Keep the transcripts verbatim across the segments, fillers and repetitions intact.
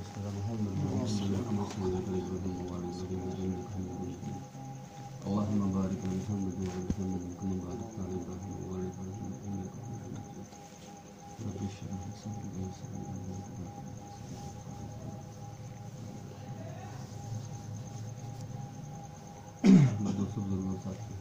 اللهم بارك على محمد وعلى محمد كما باركت على ابراهيم وعلى ابراهيم انك حميد مجيد. رب اشرح لي صدري ويسر لي امري دوستوں بزرگوں ساتھی،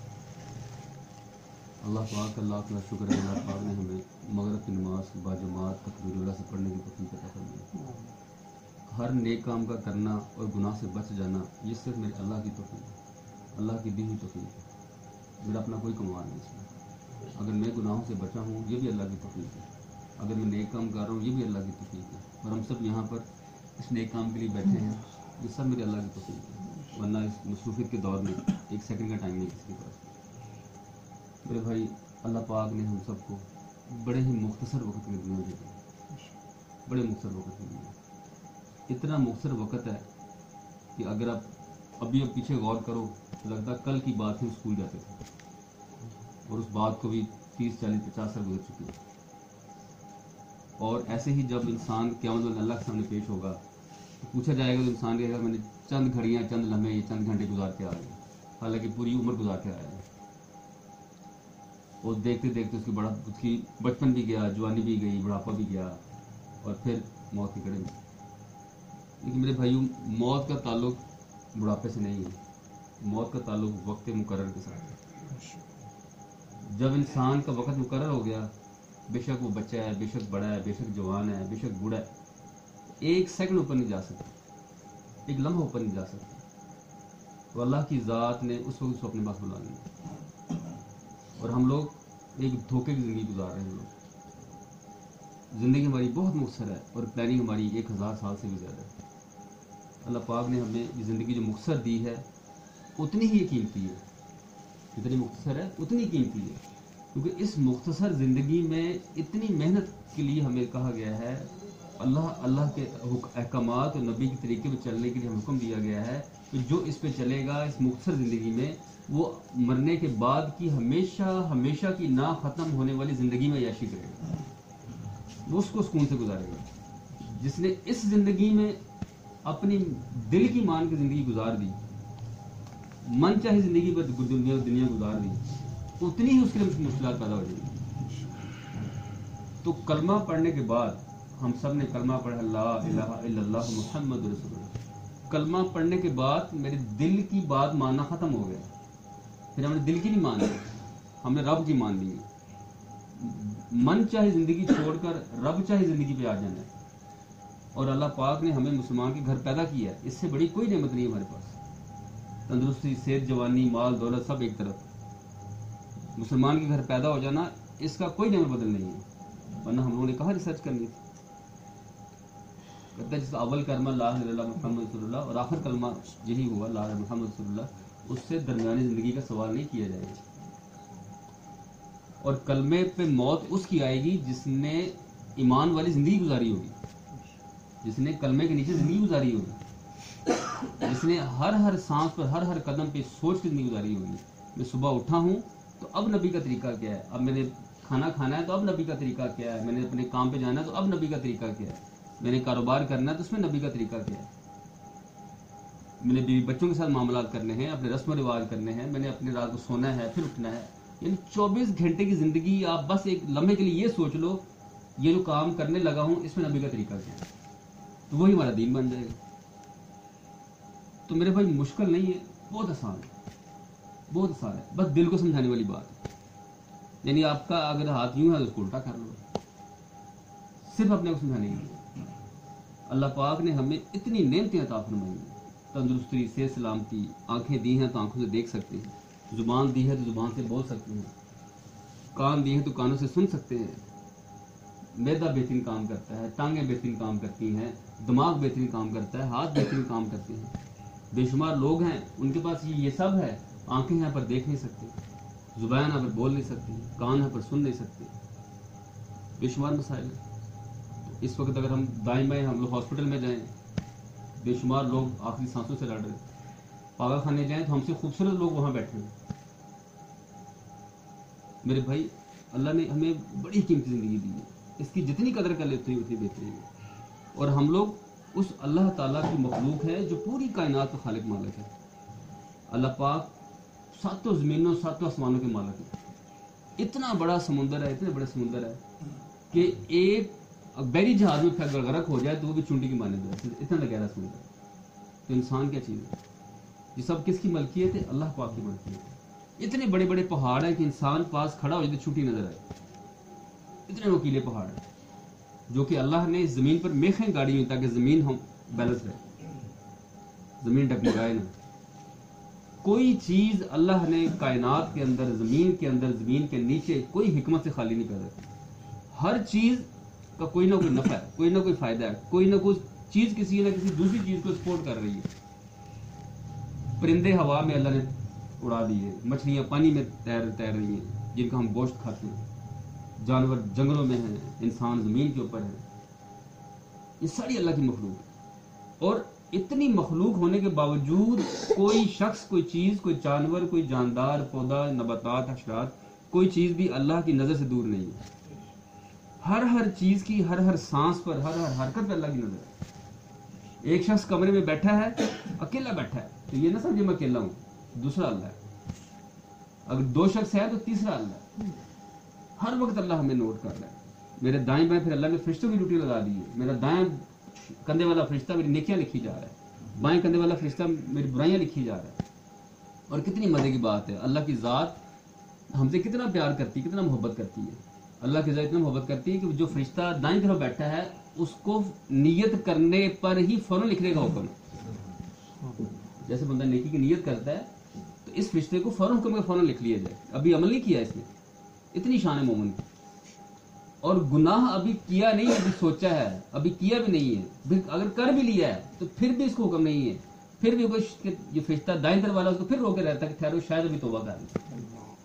اللہ پاک کا لاکھ لاکھ شکر ہے، اللہ پاک نے ہمیں مغرب کی نماز باجماعت تکبیر الاولیٰ سے پڑھنے کی توفیق عطا فرمائی۔ ہر نیک کام کا کرنا اور گناہ سے بچ جانا یہ صرف میرے اللہ کی توفیق ہے، اللہ کی دی ہوئی توفیق ہے، میرا اپنا کوئی کمال نہیں اس میں۔ اگر میں گناہوں سے بچا ہوں یہ بھی اللہ کی توفیق ہے، اگر میں نیک کام کر رہا ہوں یہ بھی اللہ کی توفیق ہے، اور ہم سب یہاں پر اس نیک کام کے لیے بیٹھے ہیں، یہ سب میرے اللہ کی توفیق ہے، ورنہ اس مصروفیت کے دور میں ایک سیکنڈ کا ٹائم نہیں کسی کے پاس۔ میرے بھائی، اللہ پاک نے ہم سب کو بڑے ہی مختصر وقت میں دنیا دے دی، بڑے مختصر وقت میں دیا، اتنا مختصر وقت ہے کہ اگر آپ ابھی اب پیچھے غور کرو تو لگتا کل کی بات ہی اسکول جاتے تھے، اور اس بات کو بھی تیس چالیس پچاس سال گزر چکی ہے۔ اور ایسے ہی جب انسان قیامت میں اللہ کے سامنے پیش ہوگا تو پوچھا جائے گا تو انسان کہے گا میں نے چند گھڑیاں چند لمحے چند گھنٹے گزار کے آ گئے، حالانکہ پوری عمر گزار کے آیا ہے، اور دیکھتے دیکھتے اس کی بڑا اس کی بچپن بھی گیا، جوانی بھی گئی، بڑھاپا بھی گیا، اور پھر موت کے کڑے میں۔ لیکن میرے بھائیوں، موت کا تعلق بڑھاپے سے نہیں ہے، موت کا تعلق وقت مقرر کے ساتھ ہے۔ جب انسان کا وقت مقرر ہو گیا، بے شک وہ بچہ ہے، بے شک بڑا ہے، بے شک جوان ہے، بے شک بوڑھا ہے، ایک سیکنڈ اوپر نہیں جا سکتا، ایک لمحہ اوپر نہیں جا سکتا، تو اللہ کی ذات نے اس وقت اس کو اپنے پاس بلا لیا، اور ہم لوگ ایک دھوکے کی زندگی گزار رہے ہیں۔ ہم لوگ زندگی ہماری بہت مختصر ہے، اور پلاننگ ہماری ایک ہزار سال سے بھی زیادہ ہے۔ اللہ پاک نے ہمیں یہ زندگی جو مختصر دی ہے اتنی ہی قیمتی ہے، جتنی مختصر ہے اتنی قیمتی ہے، کیونکہ اس مختصر زندگی میں اتنی محنت کے لیے ہمیں کہا گیا ہے، اللہ اللہ کے احکامات اور نبی کے طریقے پہ چلنے کے لیے ہمیں حکم دیا گیا ہے کہ جو اس پہ چلے گا اس مختصر زندگی میں، وہ مرنے کے بعد کی ہمیشہ ہمیشہ کی نہ ختم ہونے والی زندگی میں عیاشی کرے گا، وہ اس کو سکون سے گزارے گا۔ جس نے اس زندگی میں اپنی دل کی مان کی زندگی گزار دی، من چاہے زندگی پر دنیا دنیا گزار دی، اتنی ہی اس کے لیے مشکلات پیدا ہو جائیں گی۔ تو کلمہ پڑھنے کے بعد ہم سب نے کلمہ پڑھا لا الہ الا اللہ محمد رسول اللہ، کلمہ پڑھنے کے بعد میرے دل کی بات ماننا ختم ہو گیا، پھر ہم نے دل کی نہیں مان لی، ہم نے رب کی مان لی۔ من چاہے زندگی چھوڑ کر رب چاہے زندگی پہ آ جانا ہے، اور اللہ پاک نے ہمیں مسلمان کے گھر پیدا کیا ہے، اس سے بڑی کوئی نعمت نہیں ہے ہمارے پاس۔ تندرستی، صحت، جوانی، مال، دولت سب ایک طرف، مسلمان کے گھر پیدا ہو جانا اس کا کوئی نعمت بدل نہیں ہے، ورنہ ہم لوگوں نے کہاں ریسرچ کرنی تھی۔ کہتا ہے جس اول کلمہ لا الہ الا اللہ محمد رسول اللہ اور آخر کلمہ یہی ہوا لا الہ محمد رسول اللہ، اس سے درمیانی زندگی کا سوال نہیں کیا جائے گا۔ اور کلمے پہ موت اس کی آئے گی جس نے ایمان والی زندگی گزاری ہوگی، جس نے کلمے کے نیچے زندگی گزاری ہوگی، جس نے ہر ہر سانس پر ہر ہر قدم پہ سوچ کے زندگی گزاری ہوگی۔ میں صبح اٹھا ہوں تو اب نبی کا طریقہ کیا ہے، اب میں نے کھانا کھانا ہے تو اب نبی کا طریقہ کیا ہے، میں نے اپنے کام پہ جانا ہے تو اب نبی کا طریقہ کیا ہے، میں نے کاروبار کرنا ہے تو اس میں نبی کا طریقہ کیا ہے، میں نے بیوی بچوں کے ساتھ معاملات کرنے ہیں، اپنے رسم و رواج کرنے ہیں، میں نے اپنے رات کو سونا ہے پھر اٹھنا ہے۔ یعنی چوبیس گھنٹے کی زندگی آپ بس ایک لمحے کے لیے یہ سوچ لو یہ جو کام کرنے لگا ہوں اس میں نبی کا طریقہ کیا ہے، تو وہی ہمارا دین بن جائے گا۔ تو میرے بھائی مشکل نہیں ہے، بہت آسان ہے، بہت آسان ہے، بس دل کو سمجھانے والی بات ہے۔ یعنی آپ کا اگر ہاتھ یوں ہے تو اس کو الٹا کر لو، صرف اپنے کو سمجھانے کے لیے۔ اللہ پاک نے ہمیں اتنی نعمتیں عطا فرمائی ہیں، تندرستی، صحت، سلامتی، آنکھیں دی ہیں تو آنکھوں سے دیکھ سکتے ہیں، زبان دی ہے تو زبان سے بول سکتے ہیں، کان دی ہیں تو کانوں سے سن سکتے ہیں، معدہ بہترین کام کرتا ہے، ٹانگیں بہترین کام کرتی ہیں، دماغ بہترین کام کرتا ہے، ہاتھ بہترین کام کرتے ہیں۔ بے شمار لوگ ہیں ان کے پاس یہ سب ہے، آنکھیں ہیں پر دیکھ نہیں سکتے، زبان ہے پر بول نہیں سکتے، کان ہے پر سن نہیں سکتے، بے شمار مسائل ہیں۔ اس وقت اگر ہم دائیں بائیں ہم لوگ ہاسپٹل میں جائیں، بے شمار لوگ آخری سانسوں سے لڑ رہے ہیں، پاگل خانے جائیں تو ہم سے خوبصورت لوگ وہاں بیٹھے ہیں۔ میرے بھائی، اللہ نے ہمیں بڑی قیمتی زندگی دی ہے، اس کی جتنی قدر کر لیتے ہیں اتنی بہترین ہے۔ اور ہم لوگ اس اللہ تعالیٰ کی مخلوق ہے جو پوری کائنات کا خالق مالک ہے. اللہ پاک ساتوں زمینوں ساتوں آسمانوں کے مالک ہے. اتنا بڑا سمندر ہے، اتنے بڑے سمندر ہے کہ ایک بحری جہاز میں اگر غرق ہو جائے تو وہ بھی چونٹی کی مانند ہے، اتنا گہرا سمندر ہے. تو انسان کیا چیز ہے؟ یہ سب کس کی ملکیت ہے؟ اللہ پاک کی ملکیت ہے. اتنے بڑے بڑے پہاڑ ہیں کہ انسان پاس کھڑا ہو جائے تو چھوٹی نظر آئے. اتنے نوکیلے پہاڑ ہیں جو کہ اللہ نے زمین پر میخیں گاڑی ہوئی تاکہ زمین ہم بیلنس رہے، زمین ڈگمگائے نہ. کوئی چیز اللہ نے کائنات کے اندر، زمین کے اندر، زمین کے نیچے کوئی حکمت سے خالی نہیں پیدا کی. ہر چیز کا کوئی نہ کوئی نفع ہے، کوئی نہ کوئی فائدہ ہے، کوئی نہ کوئی چیز کسی نہ کسی دوسری چیز کو سپورٹ کر رہی ہے. پرندے ہوا میں اللہ نے اڑا دیے، مچھلیاں پانی میں تیر تیر رہی ہیں جن کا ہم گوشت کھاتے ہیں، جانور جنگلوں میں ہیں، انسان زمین کے اوپر ہے. یہ ساری اللہ کی مخلوق ہے. اور اتنی مخلوق ہونے کے باوجود کوئی شخص، کوئی چیز، کوئی جانور، کوئی جاندار، پودا، نباتات، حشرات، کوئی چیز بھی اللہ کی نظر سے دور نہیں ہے. ہر ہر چیز کی، ہر ہر سانس پر، ہر ہر حرکت پر اللہ کی نظر ہے. ایک شخص کمرے میں بیٹھا ہے، اکیلا بیٹھا ہے، تو یہ نہ سمجھے میں اکیلا ہوں، دوسرا اللہ ہے. اگر دو شخص ہے تو تیسرا اللہ ہے. ہر وقت اللہ ہمیں نوٹ کر رہا ہے. میرے دائیں بائیں پھر اللہ نے فرشتوں کی ڈیوٹی لگا دی ہے. میرا دائیں کندھے والا فرشتہ میری نیکیاں لکھی جا رہا ہے، بائیں کندھے والا فرشتہ میری برائیاں لکھی جا رہا ہے. اور کتنی مزے کی بات ہے، اللہ کی ذات ہم سے کتنا پیار کرتی ہے، کتنا محبت کرتی ہے. اللہ کی ذات اتنا محبت کرتی ہے کہ جو فرشتہ دائیں طرف بیٹھا ہے اس کو نیت کرنے پر ہی فوراً لکھنے کا حکم ہے. جیسے بندہ نیکی کی نیت کرتا ہے تو اس فرشتے کو فوراً حکم کا فوراً لکھ لیا جائے. ابھی عمل نہیں کیا اس نے، اتنی شان ہے مومن کی. اور گناہ ابھی کیا نہیں ہے، ابھی سوچا ہے، ابھی کیا بھی نہیں ہے. اگر کر بھی لیا ہے تو پھر بھی اس کو حکم نہیں ہے، پھر بھی کوئی یہ فرشتہ دائیں طرف والا اس کو پھر روکے رہتا ہے کہ ٹھہرو شاید ابھی توبہ کر لیں.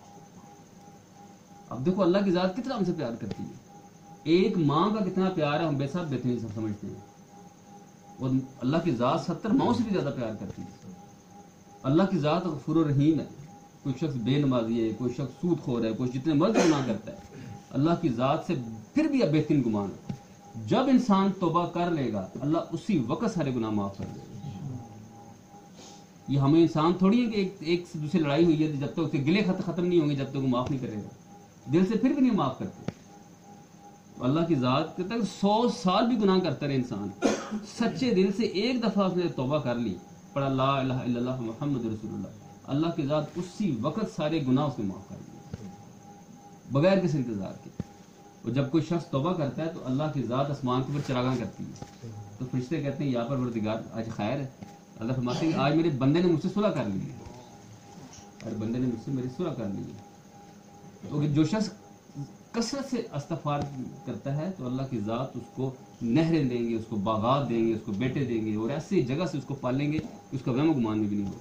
اب دیکھو اللہ کی ذات کتنا ہم سے پیار کرتی ہے. ایک ماں کا کتنا پیار ہے ہم بے ساتھ بہترین سب سمجھتے ہیں، اور اللہ کی ذات ستر ماؤں سے بھی زیادہ پیار کرتی ہے. اللہ کی ذات غفور و رحیم ہے. کوئی شخص بے نمازی ہے، کوئی شخص سود خور ہے، کوئی جتنے مرض گناہ کرتا ہے، اللہ کی ذات سے پھر بھی اب بہترین گمان ہے. جب انسان توبہ کر لے گا اللہ اسی وقت سارے گناہ معاف کر دے گا. یہ ہمیں انسان تھوڑی ہے کہ ایک ایک سے دوسری لڑائی ہوئی ہے جب تک اس کے گلے خط ختم نہیں ہوں گے جب تک وہ معاف نہیں کرے گا. دل سے پھر بھی نہیں معاف کرتے. اللہ کی ذات کہتا ہے سو سال بھی گناہ کرتا رہے انسان، سچے دل سے ایک دفعہ اس نے توبہ کر لی، پڑھا لا الہ الا اللہ محمد رسول اللہ، اللہ کی ذات اسی وقت سارے گناہ اس نے معاف کر دیے بغیر کسی انتظار کے. اور جب کوئی شخص توبہ کرتا ہے تو اللہ کی ذات آسمان کے اوپر چراغاں کرتی ہے. تو فرشتے کہتے ہیں یا پروردگار آج خیر ہے. اللہ فرماتے ہیں کہ آج میرے بندے نے مجھ سے صلح کر لی ہے، اور بندے نے مجھ سے میری صلح کر لی ہے. تو جو شخص کثرت سے استغفار کرتا ہے تو اللہ کی ذات اس کو نہریں دیں گے، اس کو باغات دیں گے، اس کو بیٹے دیں گے، اور ایسی جگہ سے اس کو پالیں گے کہ اس کا وہم و گمان میں بھی نہیں ہوگا.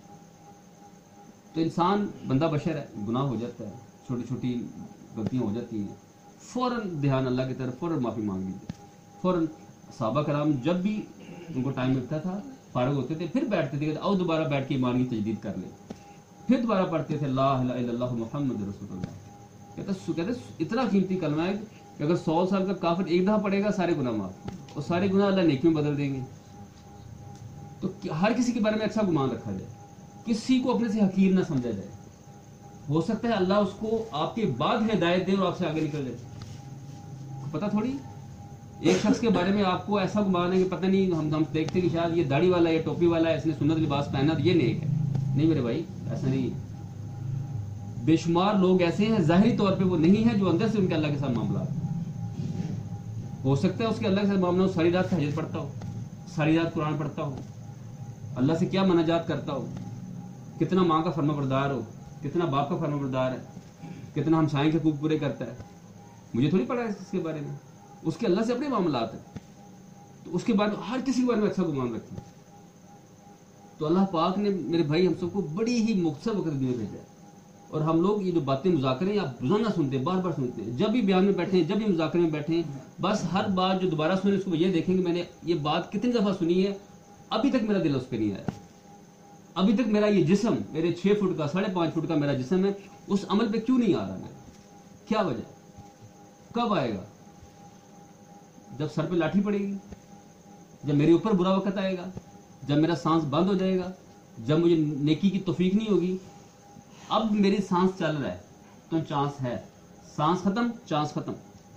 تو انسان بندہ بشر ہے، گناہ ہو جاتا ہے، چھوٹی چھوٹی غلطیاں ہو جاتی ہیں، فوراً دھیان اللہ کی طرف، فوراً معافی مانگ لیتے. فوراً صحابہ کرام جب بھی ان کو ٹائم ملتا تھا فارغ ہوتے تھے پھر بیٹھتے تھے کہ آؤ دوبارہ بیٹھ کے ایمان کی تجدید کر لیں. پھر دوبارہ پڑھتے تھے لا الہ الا اللہ محمد رسول اللہ. کہتے کہتے اتنا قیمتی کلمہ ہے کہ اگر سو سال کا کافر ایک دفعہ پڑھے گا سارے گناہ معاف، اور سارے گناہ اللہ نیکی میں بدل دیں گے. تو ہر کسی کے بارے میں اچھا گمان رکھا جائے، کسی کو اپنے سے حقیر نہ سمجھا جائے. ہو سکتا ہے اللہ اس کو آپ کے بعد ہدایت دے اور آپ سے آگے نکل جائے، پتہ تھوڑی. ایک شخص کے بارے میں آپ کو ایسا گمان ہے کہ پتہ نہیں، ہم ہم دیکھتے ہیں کہ شاید یہ داڑھی والا ہے، یہ ٹوپی والا ہے، اس نے سنت لباس پہنا تو یہ نیک ہے. نہیں میرے بھائی، ایسا نہیں ہے. بے شمار لوگ ایسے ہیں ظاہری طور پہ وہ نہیں ہیں جو اندر سے ان کے اللہ کے ساتھ معاملات. ہو سکتا ہے اس کے اللہ کے ساتھ معاملہ ہو، ساری رات تہجد پڑھتا ہو، ساری رات قرآن پڑھتا ہو، اللہ سے کیا مناجات کرتا ہو، کتنا ماں کا فرما بردار ہو، کتنا باپ کا فرما بردار ہے، کتنا ہمسائیں کے حقوق پورے کرتا ہے. مجھے تھوڑی پڑھا ہے اس کے بارے میں، اس کے اللہ سے اپنے معاملات ہیں. تو اس کے بارے میں ہر کسی کے بارے میں اچھا گمان رکھیں. تو اللہ پاک نے میرے بھائی ہم سب کو بڑی ہی مختصر وقت دنیا بھیجا ہے. اور ہم لوگ یہ جو باتیں مذاکرے آپ روزانہ سنتے ہیں، بار بار سنتے ہیں، جب بھی بیان میں بیٹھیں، جب بھی مذاکرے میں بیٹھیں، بس ہر بات جو دوبارہ سنیں اس کو یہ دیکھیں کہ میں نے یہ بات کتنی دفعہ سنی ہے، ابھی تک میرا دل اس پہ نہیں آیا. ابھی تک میرا یہ جسم، میرے چھ فٹ کا ساڑھے پانچ فٹ کا میرا جسم ہے، اس عمل پہ کیوں نہیں آ رہا میرا؟ کیا وجہ ہے؟ کب آئے گا؟ جب سر پہ لاٹھی پڑے گی، جب میرے اوپر برا وقت آئے گا, جب میرا سانس بند ہو جائے گا, جب مجھے نیکی کی توفیق نہیں ہوگی, اب میری سانس چل رہا ہے تو چانس ہے, سانس ختم چانس ختم,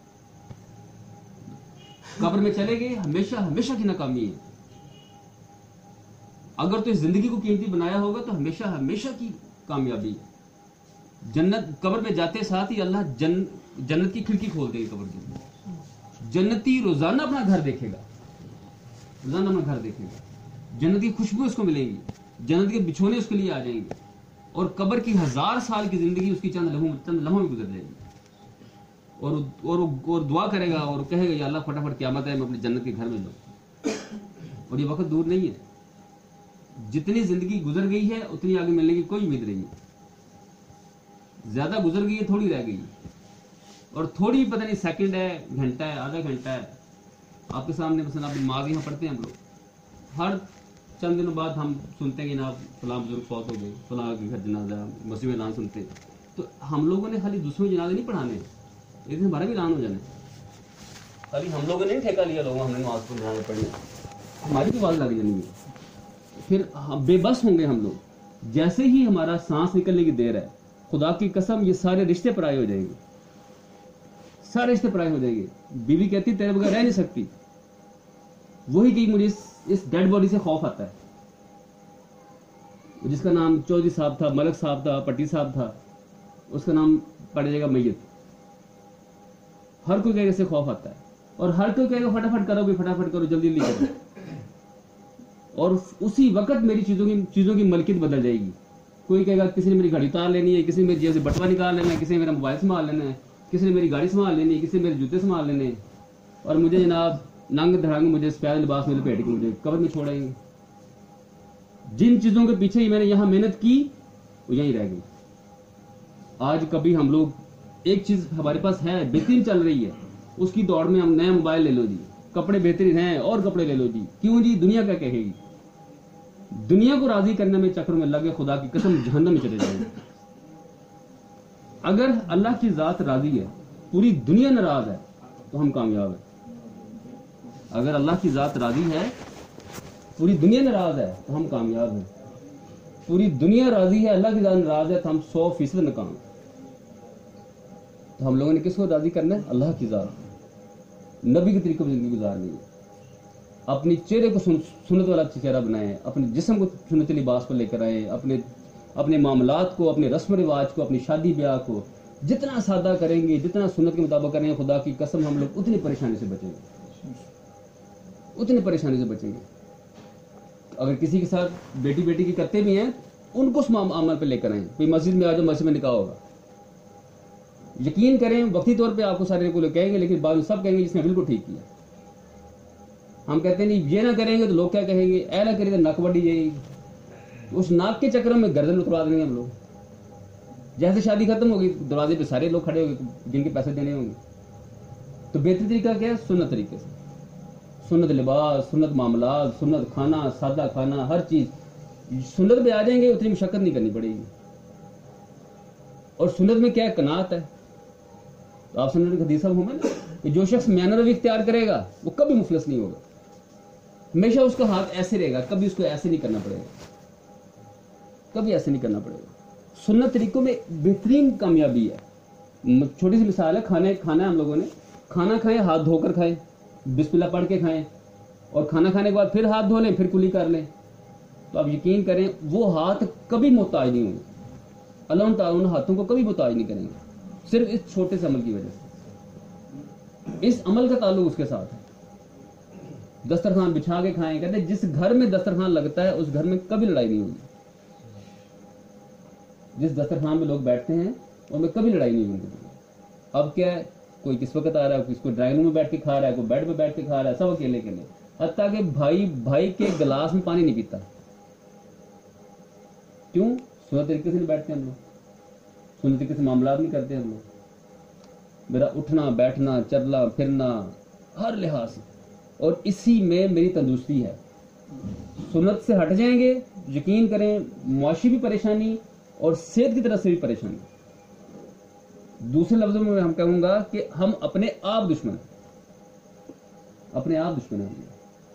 قبر میں چلے گئے ہمیشہ ہمیشہ کی ناکامی ہے. اگر تو اس زندگی کو قیمتی بنایا ہوگا تو ہمیشہ ہمیشہ کی کامیابی ہے. جنت قبر میں جاتے ساتھ ہی اللہ جن جنت کی کھڑکی کھول دے گی قبر کی. جنتی روزانہ اپنا گھر دیکھے گا, روزانہ اپنا گھر دیکھے گا, جنت کی خوشبو اس کو ملے گی, جنت کے بچھونے اس کے لیے آ جائیں گے, اور قبر کی ہزار سال کی زندگی اس کی چند لمحوں چند لمحوں میں گزر جائے گی. اور اور اور دعا کرے گا اور کہے گا یا اللہ فٹافٹ قیامت ہے, میں اپنی جنت کے گھر میں جاؤں. اور یہ وقت دور نہیں ہے, جتنی زندگی گزر گئی ہے اتنی آگے ملنے کی کوئی امید نہیں ہے. زیادہ گزر گئی ہے, تھوڑی رہ گئی, اور تھوڑی پتہ نہیں سیکنڈ ہے, گھنٹہ ہے, آدھا گھنٹہ ہے. آپ کے سامنے مثلا آپ نماز یہاں پڑھتے ہیں ہم لوگ, ہر چند دنوں بعد ہم سنتے ہیں کہ جناب فلاں بزرگ فوت ہو گئے, فلاں کے گھر جنازہ, مسجد میں اعلان سنتے ہیں. تو ہم لوگوں نے خالی دوسروں کے جنازے نہیں پڑھانے, ایک دن ہمارا بھی اعلان ہو جانا ہے. خالی ہم لوگوں نے نہیں ٹھیکہ لیا لوگوں ہم نے نماز کو جنازے پڑھنے, ہماری بھی آواز لگ جانی ہے. پھر بے بس ہوں گے ہم لوگ. جیسے ہی ہمارا سانس نکلنے کی دیر ہے, خدا کی قسم یہ سارے رشتے پرائے ہو جائیں گے, سارے رشتے پرائے ہو جائیں گے. بیوی کہتی تیرے بغیر رہ نہیں سکتی, وہی کہ مجھے اس ڈیڈ باڈی سے خوف آتا ہے. جس کا نام چودھری صاحب تھا, ملک صاحب تھا, پٹی صاحب تھا, اس کا نام پڑ جائے گا میت. ہر کوئی کہے سے خوف آتا ہے, اور ہر کوئی کہے گا فٹافٹ کرو بھی, فٹافٹ کرو, جلدی جلدی کرو. اور اسی وقت میری چیزوں کی چیزوں کی ملکیت بدل جائے گی. کوئی کہے گا کسی نے میری گھڑی اتار لینی ہے, کسی نے میری جیب سے بٹوا نکال لینا ہے, کسی نے میرا موبائل سنبھال لینا ہے, کسی نے میری گاڑی سنبھال لینی ہے, کسی نے میرے جوتے سنبھال لینے ہیں, اور مجھے جناب ننگ دھڑنگ مجھے سفید لباس میں لپیٹ کے مجھے قبر میں چھوڑیں گے. جن چیزوں کے پیچھے ہی میں نے یہاں محنت کی وہ یہیں رہ گئی. آج کبھی ہم لوگ ایک چیز ہمارے پاس ہے, بہترین چل رہی ہے, اس کی دوڑ میں ہم نیا موبائل لے لو جی, کپڑے بہترین ہیں اور کپڑے لے لو جی. کیوں جی؟ دنیا کیا کہے گی. دنیا کو راضی کرنے میں چکر میں لگے, خدا کی قسم جہنم میں چلے جائیں گے. اگر اللہ کی ذات راضی ہے, پوری دنیا ناراض ہے تو ہم کامیاب ہیں. اگر اللہ کی ذات راضی ہے, پوری دنیا ناراض ہے تو ہم کامیاب ہیں. پوری دنیا راضی ہے, اللہ کی ذات ناراض ہے تو ہم سو فیصد ناکام ہیں. تو ہم لوگوں نے کس کو راضی کرنا ہے؟ اللہ کی ذات. نبی کے طریقے پر زندگی گزارنی ہے. اپنی چہرے کو سنت والا چہرہ بنائیں, اپنے جسم کو سنت لباس پر لے کر آئیں, اپنے اپنے معاملات کو, اپنے رسم و رواج کو, اپنی شادی بیاہ کو جتنا سادہ کریں گے, جتنا سنت کے مطابق کریں گے, خدا کی قسم ہم لوگ اتنی پریشانی سے بچیں گے, اتنی پریشانی سے بچیں گے. اگر کسی کے ساتھ بیٹی بیٹی کی کرتے بھی ہیں, ان کو اس عمل پہ لے کر آئیں. کوئی مسجد میں آ جاؤ, مسجد میں نکاح ہوگا, یقین کریں وقتی طور پہ آپ کو سارے کو لوگ کہیں گے, لیکن بعد میں سب کہیں گے جس نے بالکل ٹھیک کیا. ہم کہتے ہیں نہیں یہ نہ کریں گے تو لوگ کیا کہیں گے, اے نہ کریں تو ناک وڈی جائے گی. اس ناک کے چکر میں گردن اتروا دیں گے ہم لوگ. جیسے شادی ختم ہوگی دروازے پہ سارے لوگ کھڑے ہو گئے جن کے پیسے دینے ہوں گے. تو بہتر طریقہ کیا ہے؟ سنت طریقے سے, سنت لباس, سنت معاملات, سنت کھانا, سادہ کھانا, ہر چیز سنت پہ آ جائیں گے, اتنی مشقت نہیں کرنی پڑے گی. اور سنت میں کیا ہے؟ قناعت ہے. تو آپ سنت حدیث صاحب ہوں نا کہ جو شخص میانہ روی اختیار کرے گا وہ کبھی مفلس نہیں ہوگا. ہمیشہ اس کا ہاتھ ایسے رہے گا, کبھی اس کو ایسے نہیں کرنا پڑے گا, کبھی ایسے نہیں کرنا پڑے گا. سنت طریقوں میں بہترین کامیابی ہے. چھوٹی سی مثال ہے, کھانے کھانا ہے ہم لوگوں نے, کھانا کھائیں ہاتھ دھو کر کھائیں, بسم اللہ پڑھ کے کھائیں, اور کھانا کھانے کے بعد پھر ہاتھ دھو لیں, پھر کلی کر لیں. تو آپ یقین کریں وہ ہاتھ کبھی محتاج نہیں ہوں گے. اللہ تعالیٰ ان ہاتھوں کو کبھی محتاج نہیں کریں گے, صرف اس چھوٹے سے عمل کی وجہ سے. اس عمل کا تعلق اس کے ساتھ ہے. دسترخوان بچھا کے کھائیں, کہتے ہیں جس گھر میں دسترخوان لگتا ہے اس گھر میں کبھی لڑائی نہیں ہوگی. جس دسترخوان میں لوگ بیٹھتے ہیں ان میں کبھی لڑائی نہیں ہوگی. اب کیا ہے, کوئی کس وقت آ رہا ہے, کس کو ڈرائنگ روم میں بیٹھ کے کھا رہا ہے, کوئی بیڈ پہ بیٹھ کے کھا رہا ہے, سب اکیلے اکیلے. حتیٰ کہ بھائی بھائی کے گلاس میں پانی نہیں پیتا. کیوں؟ سنت طریقے سے نہیں بیٹھتے ہم لوگ, سنت طریقے سے معاملات نہیں کرتے ہم لوگ. میرا اٹھنا بیٹھنا چلنا پھرنا ہر لحاظ سے, اور اسی میں میری تندرستی ہے. سنت سے ہٹ جائیں گے, یقین کریں معاشی بھی پریشانی اور صحت کی طرف سے بھی پریشانی. دوسرے لفظوں میں ہم کہوں گا کہ ہم اپنے آپ دشمن, اپنے آپ دشمن ہیں.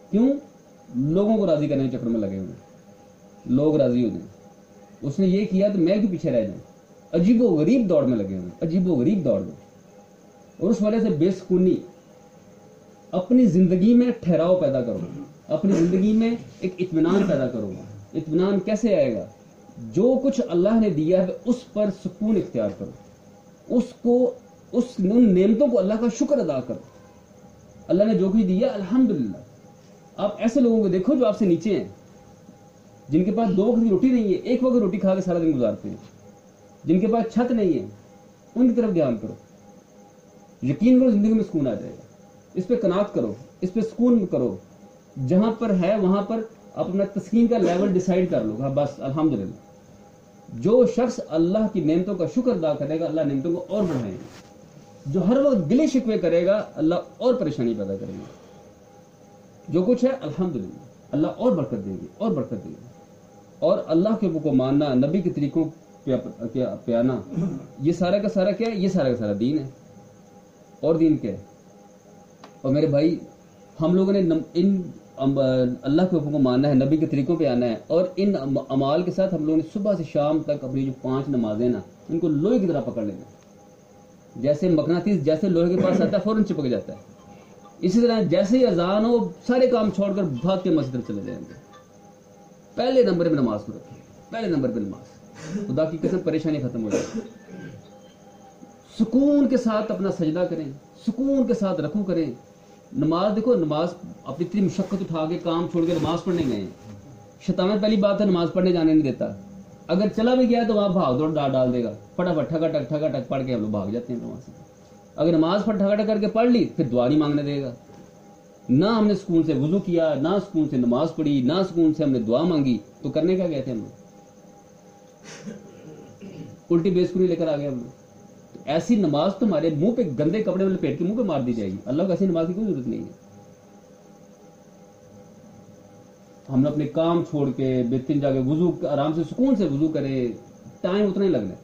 क्यों? लोगों को राजी करने के चक्कर में लगे हुए, लोग राजी हो जाए। उसने ये किया तो मैं क्यों पीछे रह जाऊं? अजीबो गरीब दौड़ में लगे हुए, अजीबो गरीब दौड़ में। और उस वजह से बेसुकूनी, अपनी जिंदगी में ठहराव पैदा करो, अपनी जिंदगी में एक इत्मीनान पैदा करो। इत्मीनान कैसे आएगा? जो कुछ अल्लाह ने दिया है उस पर सुकून इख्तियार करो, उसको उस उन नेमतों को अल्लाह का शुक्र अदा करो। अल्लाह ने जो कुछ दिया अल्हम्दुलिल्लाह। आप ऐसे लोगों को देखो जो आपसे नीचे हैं, जिनके पास दो वक्त की रोटी नहीं है, एक वक्त रोटी खा के सारा दिन गुजारते हैं, जिनके पास छत नहीं है, उनकी तरफ ध्यान करो। यकीन करो जिंदगी में सुकून आ जाएगा। इस पे कनात करो, इस पे सुकून करो। जहां पर है वहां पर अपना तस्कीन का लेवल डिसाइड कर लो। हाँ बस अल्हम्दुलिल्लाह। जो शख्स अल्लाह की नेमतों का शुक्र अदा करेगा, अल्लाह नेमतों को और बढ़ाएगा। जो हर वक्त गिले शिकवे करेगा, अल्लाह और परेशानी पैदा करेगा। जो कुछ है अल्हम्दुलिल्लाह, अल्लाह और बरकत देगी, और बरकत देगी। और अल्लाह के हुक्म को मानना, नबी के तरीकों पे आना, ये सारा का सारा क्या है? ये सारा का सारा दीन है। और दीन क्या है? और मेरे भाई, हम लोगों ने इन अल्लाह के हुक्म को मानना है, नबी के तरीकों पे आना है, और इन अमाल के साथ हम लोगों ने सुबह से शाम तक अपनी जो पांच नमाजें ना, इनको लोहे की तरह पकड़ लेना। जैसे मकनातीस जैसे लोहे के पास आता है फौरन चिपक जाता है, इसी तरह जैसे ही अजान हो सारे काम छोड़कर भाग के मस्जिद चले जाएंगे। पहले नंबर पे नमाज को रखें, पहले नंबर पे नमाज। खुदा की कसम परेशानी खत्म हो जाए। सुकून के साथ अपना सजदा करें, सुकून के साथ रखू करें। नमाज देखो, नमाज अपनी इतनी मुशक्कत उठा के काम छोड़ के नमाज पढ़ने गए। शैतान पहली बात है नमाज पढ़ने जाने नहीं देता। अगर चला भी गया तो वहां भाग दौड़ डाल डाल देगा, फटाफट ठगा टक ठगा टक पढ़ के हम लोग भाग जाते हैं नमाज से। अगर नमाज फट ठगा टक करके पढ़ ली फिर दुआ नहीं मांगने देगा। ना हमने सुकून से वुजू किया, ना सुकून से नमाज पढ़ी, ना सुकून से हमने दुआ मांगी, तो करने क्या गए थे हम लोग? उल्टी बेसुकूनी लेकर आ गए हम लोग। तो ऐसी नमाज तुम्हारे मुंह पे गंदे कपड़े में लपेट के मुंह पे मार दी जाएगी। अल्लाह को ऐसी नमाज की कोई जरूरत नहीं है। हमने अपने काम छोड़ के बेहतरीन जाके वुजू आराम से सुकून से वुजू करे, टाइम उतना ही लगना है।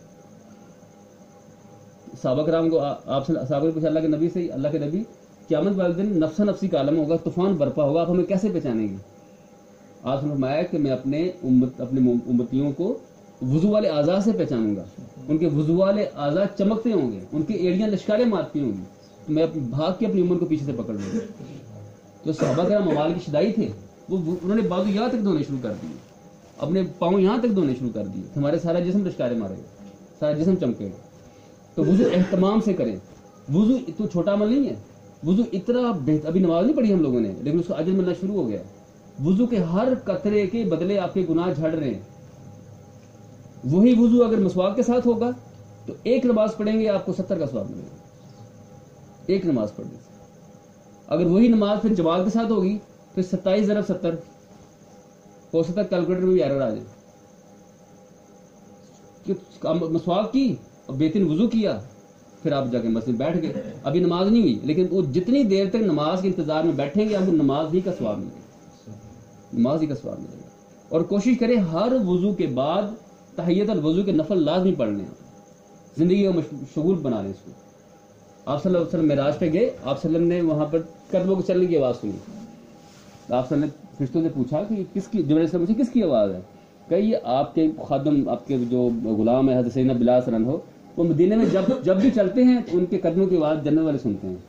साहबा कराम को आप साहबा ने पूछा अल्लाह के नबी से, अल्लाह के नबी क़यामत वाले दिन नफ्सा नफ्सी का आलम होगा, तूफान बरपा होगा, आप हमें कैसे पहचानेंगे? आपने फरमाया कि मैं अपने उम्मत अपने उम्मतियों को वुजू वाले आज़ा से पहचानूंगा। उनके वुजू वाले आज़ा चमकते होंगे, उनकी एड़ियां लश्कारें मारती होंगी, तो मैं भाग के अपनी उम्र को पीछे से पकड़ लूंगा। तो साहबा कराम अमाल की शिदाई थे, वो उन्होंने बाजू यहाँ तक धोने शुरू कर दिए, अपने पाँव यहाँ तक धोने शुरू कर दिए। हमारे सारा जिस्म लश्कारे मारेगा, सारा जिस्म चमकेगा। तो वुजू एहतमाम से करें। वुजू तो छोटा अमल नहीं है। वुजू इतना बेहतर, अभी नमाज नहीं पढ़ी हम लोगों ने, लेकिन उसका अजर मिलना शुरू हो गया। वुजू के हर कतरे के बदले आपके गुनाह झड़ रहे हैं। वही वुजू अगर मसवाक के साथ होगा तो एक नमाज पढ़ेंगे आपको सत्तर का सवाब मिलेगा, एक नमाज पढ़ने से। अगर वही नमाज फिर जमात के साथ होगी तो सत्ताईस अरब सत्तर हो सकता है कैलकुलेटर में भी एरर आ जाए। मसवाक की और बेहतरीन वुजू किया, फिर आप जाके मस्जिद बैठ गए, अभी नमाज नहीं हुई, लेकिन वो जितनी देर तक नमाज के इंतजार में बैठेंगे आपको नमाज ही का सवाब मिलेगा, नमाज ही का सवाब मिलेगा। और कोशिश करें हर वुजू के बाद तहियत और वुजू के नफल लाजमी पढ़ने, जिंदगी का शगुल बना लें इसको। आप सल्लल्लाहु अलैहि वसल्लम मेराज पे गए, आप सल्लम ने वहां पर कदमों के चलने की आवाज सुनी। आप सल्लम ने फरिश्तों से पूछा कि किसकी, जिब्राइल से पूछा किसकी आवाज है? कई आपके खादम, आपके जो गुलाम है हज़रत सैयदना बिलाल सल्लल्लाहु अलैहि वसल्लम, वो मदीने में जब जब भी चलते हैं तो उनके कदमों की आवाज जन्नत वाले सुनते हैं।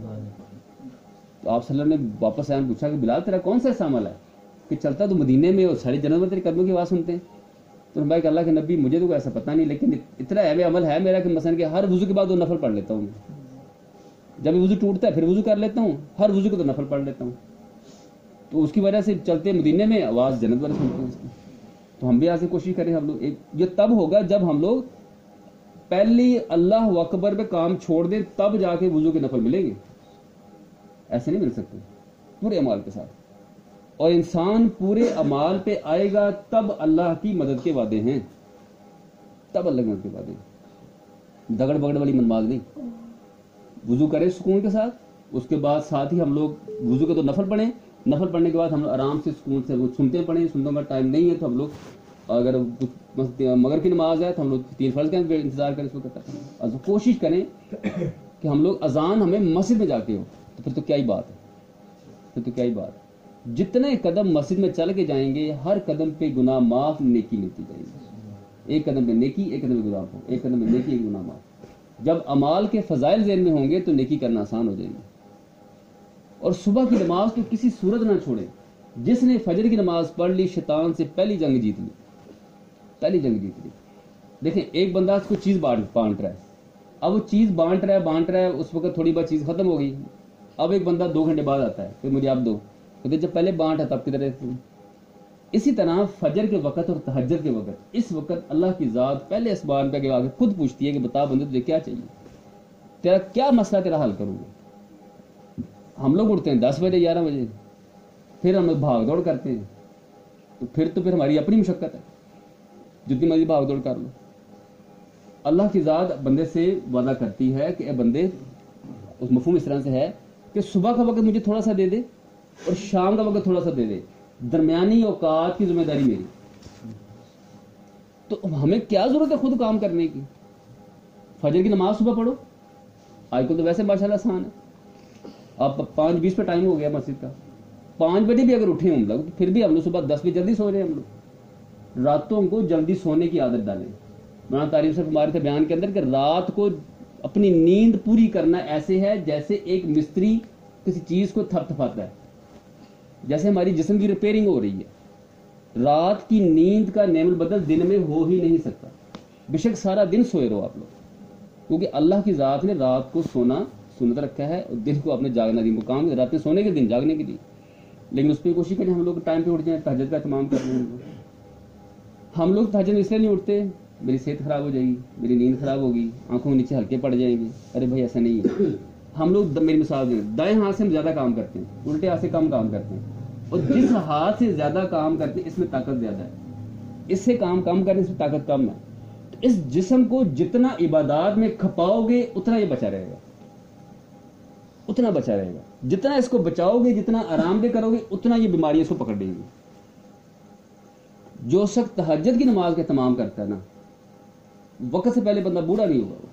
तो आप सल्लम ने वापस आया पूछा कि बिलाल तेरा कौन सा ऐसा अमल है कि चलता तो मदीने में और सारी जन्नत में तेरे कदमों की आवाज सुनते हैं? तो भाई अल्लाह के नबी मुझे तो ऐसा पता नहीं, लेकिन इतना है अमल है मेरा कि मसलन कि हर वुजू के बाद वो नफल पढ़ लेता हूँ। जब वुजू टूटता है फिर वुजू कर लेता हूँ, हर वुजू को तो नफल पढ़ लेता हूँ। तो उसकी वजह से चलते मदीने में आवाज़ जन्नत वाले सुनते हैं उसकी। तो हम भी आज कोशिश करें हम लोग, एक ये तब होगा जब हम लोग पहली अल्लाह अकबर पे काम छोड़ दें, तब जाके वुजू के नफल मिलेंगे। ऐसे नहीं मिल सकते पूरे अमाल के साथ। और इंसान पूरे अमाल पे आएगा तब अल्लाह की मदद के वादे हैं, तब अल्लाह की मदद के वादे हैं। दगड़ बगड़ वाली नमाज नहीं। वुजू करें सुकून के साथ, उसके बाद साथ ही हम लोग वुजू के तो नफल पढ़ें, नफल पढ़ने के बाद हम लोग आराम से सुकून से सुनते पढ़ें। सुनने का टाइम नहीं है तो हम लोग अगर मगर की नमाज है तो हम लोग तीन फर्ज का इंतजार करें इसको करते हैं। कोशिश करें कि हम लोग अजान हमें मस्जिद में जाके हो, तो फिर तो क्या ही बात है। تو, تو کیا ہی بات. جتنے قدم مسجد میں چل کے جائیں گے ہر قدم پہ گناہ معاف نیکی ملتی جائے گی. ایک قدم پہ نیکی, ایک قدم پہ گناہ ہو, ایک قدم پہ نیکی, ایک گناہ معاف. جب اعمال کے فضائل ذہن میں ہوں گے تو نیکی کرنا آسان ہو جائے گی. اور صبح کی نماز تو کسی صورت نہ چھوڑے. جس نے فجر کی نماز پڑھ لی شیطان سے پہلی جنگ جیت لی, پہلی جنگ جیت لی. دیکھیں ایک بندہ اس کو چیز بانٹ رہا ہے, اب وہ چیز بانٹ رہا ہے بانٹ رہا ہے اس وقت تھوڑی بہت چیز ختم ہو گئی. اب ایک بندہ دو گھنٹے بعد آتا ہے پھر مجھے آپ دو, کہتے جب پہلے بانٹ ہے تب کدھر ہے. اسی طرح فجر کے وقت اور تہجد کے وقت اس وقت اللہ کی ذات پہلے اسمان پہ آ کے خود پوچھتی ہے کہ بتا بندے تجھے کیا چاہیے, تیرا کیا مسئلہ تیرا حل کروں گا. ہم لوگ اٹھتے ہیں دس بجے گیارہ بجے, پھر ہم لوگ بھاگ دوڑ کرتے ہیں, تو پھر تو پھر ہماری اپنی مشقت ہے, جتنی مرضی بھاگ دوڑ کر لو. اللہ کی ذات بندے سے وعدہ کرتی ہے کہ اے بندے, اس مفہوم اس طرح سے ہے کہ صبح کا وقت مجھے تھوڑا سا دے دے اور شام کا وقت تھوڑا سا دے دے, درمیانی اوقات کی ذمہ داری میری. تو ہمیں کیا ضرورت ہے خود کام کرنے کی. فجر کی نماز صبح پڑھو, آج کل تو ویسے ماشاءاللہ آسان ہے. آپ پانچ بیس پہ ٹائم ہو گیا مسجد کا, پانچ بجے بھی اگر اٹھیں ہم لوگ پھر بھی ہم لوگ صبح دس بجے جلدی سو رہے ہیں. ہم لوگ راتوں کو جلدی سونے کی عادت ڈالیں. مولانا تعریف سے ہمارے تھے بیان کے اندر کہ رات کو اپنی نیند پوری کرنا ایسے ہے جیسے ایک مستری کسی چیز کو تھپ تھپاتا ہے, جیسے ہماری جسم کی ریپیئرنگ ہو رہی ہے. رات کی نیند کا نعم البدل دن میں ہو ہی نہیں سکتا, بے شک سارا دن سوئے رہو آپ لوگ, کیونکہ اللہ کی ذات نے رات کو سونا سنت رکھا ہے اور دن کو اپنے جاگنا دی. مقام رات میں سونے کے دن جاگنے کے لیے, لیکن اس پہ کوشش کریں ہم لوگ ٹائم پہ اٹھ جائیں, تہجد کا اہتمام کر رہے ہیں. ہم لوگ تہجد میں اس لیے نہیں اٹھتے میری صحت خراب ہو جائے گی, میری نیند خراب ہوگی, آنکھوں کے نیچے ہلکے پڑ جائیں گے. ارے بھائی ایسا نہیں ہے. ہم لوگ میری مثال دیں, دائیں ہاتھ سے ہم زیادہ کام کرتے ہیں, الٹے ہاتھ سے کم کام کرتے ہیں, اور جس ہاتھ سے زیادہ کام کرتے ہیں اس میں طاقت زیادہ ہے, اس سے کام کم کرنے سے طاقت کم ہے. تو اس جسم کو جتنا عبادات میں کھپاؤ گے اتنا یہ بچا رہے گا, اتنا بچا رہے گا. جتنا اس کو بچاؤ گے, جتنا آرام دہ کرو گے, اتنا یہ بیماریاں اس کو پکڑ لیں گی. جو شخص تہجد کی نماز کا اہتمام کرتا ہے نا, وقت سے پہلے بندہ بوڑھا نہیں ہوگا.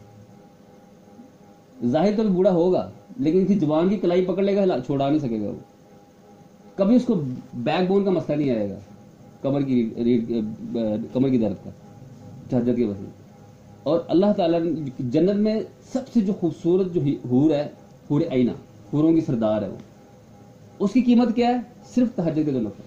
ظاہر تو بوڑھا ہوگا لیکن اس کی زبان کی کلائی پکڑ لے گا, چھوڑا نہیں سکے گا. وہ کبھی اس کو بیک بون کا مسئلہ نہیں آئے گا, کمر کی کمر کی درد کا, تہجد کی وجہ. اور اللہ تعالیٰ جنت میں سب سے جو خوبصورت جو حور ہے, حور عینہ, حوروں کی سردار ہے وہ, اس کی قیمت کیا ہے؟ صرف تہجد کے دو نفل.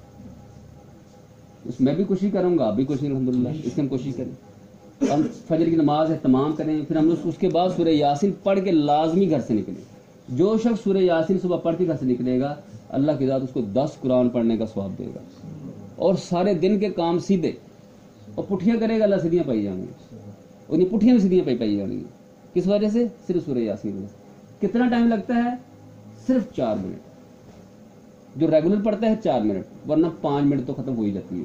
اس میں بھی کوشش کروں گا, آپ بھی کوشش, الحمدللہ اس کی ہم کوشش کریں. ہم فجر کی نماز اہتمام کریں, پھر ہم اس کے بعد سورہ یاسین پڑھ کے لازمی گھر سے نکلیں. جو شخص سورہ یاسین صبح پڑھ کے گھر سے نکلے گا اللہ کی ذات اس کو دس قرآن پڑھنے کا ثواب دے گا, اور سارے دن کے کام سیدھے. اور پٹھیاں کرے گا اللہ سیدھیاں پائی جائیں گی, انہیں پٹھیاں بھی سیدھیاں پائی پائی جائیں گی. کس وجہ سے؟ صرف سورہ یاسین میں. کتنا ٹائم لگتا ہے؟ صرف چار منٹ. جو ریگولر پڑھتا ہے چار منٹ, ورنہ پانچ منٹ تو ختم ہو ہی جاتی ہے.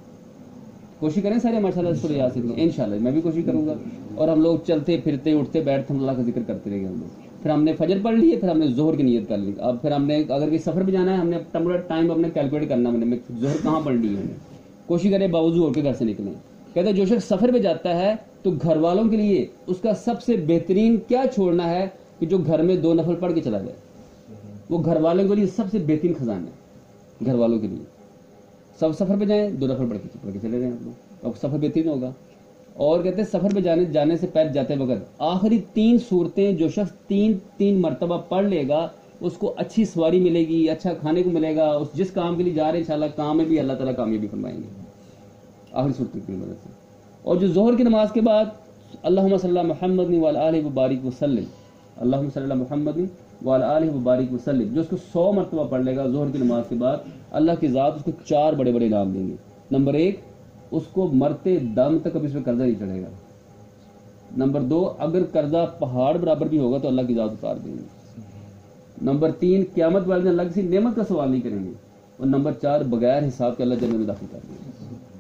کوشش کریں سارے ماشاءاللہ سورہ یاسین میں, انشاءاللہ میں بھی کوشش کروں گا. اور ہم لوگ چلتے پھرتے اٹھتے بیٹھتے ہم اللہ کا ذکر کرتے رہیں گے. ہم لوگ پھر ہم نے فجر پڑھ لی ہے, پھر ہم نے ظہر کی نیت کر لی. اب پھر ہم نے اگر کسی سفر پہ جانا ہے, ہم نے ٹائم اپنے کیلکولیٹ کرنا, ہم نے ظہر کہاں پڑھنی ہے. کوشش کریں باوضو ہو کے گھر سے نکلیں. کہتے ہیں جو شخص سفر پہ جاتا ہے تو گھر والوں کے لیے اس کا سب سے بہترین کیا چھوڑنا ہے کہ جو گھر میں دو نفل پڑھ کے چلا جائے. وہ گھر والوں کے لیے سب سے بہترین خزانہ ہے. گھر والوں کے لیے سب سفر پہ جائیں, دو نفل پڑھ کے پڑھ کے چلے جائیں آپ لوگ, اب سفر بہترین ہوگا. اور کہتے ہیں سفر پہ جانے جانے سے پہلے جاتے وقت آخری تین صورتیں جو شخص تین تین مرتبہ پڑھ لے گا اس کو اچھی سواری ملے گی, اچھا کھانے کو ملے گا. اس جس کام کے لیے جا رہے ہیں انشاءاللہ کام میں بھی اللہ تعالیٰ کامیابی فرمائیں گے آخری صورتوں کی مدد سے. اور جو ظہر کی نماز کے بعد اللہم صلی اللہ محمد وعلی آلہ وبارک وسلم, اللہم صلی اللہ محمد وعلی آلہ وبارک وسلم, جو اس کو سو مرتبہ پڑھ لے گا ظہر کی نماز کے بعد, اللہ کی ذات اس کو چار بڑے بڑے انعام دیں گے. نمبر ایک, اس کو مرتے دم تک ابھی اس پہ قرضہ نہیں چڑھے گا. نمبر دو, اگر قرضہ پہاڑ برابر بھی ہوگا تو اللہ کی ذات اتار دیں گے. نمبر تین, قیامت والے دن اللہ کسی نعمت کا سوال نہیں کریں گے. اور نمبر چار, بغیر حساب کے اللہ جنت میں داخل کر دیں گے.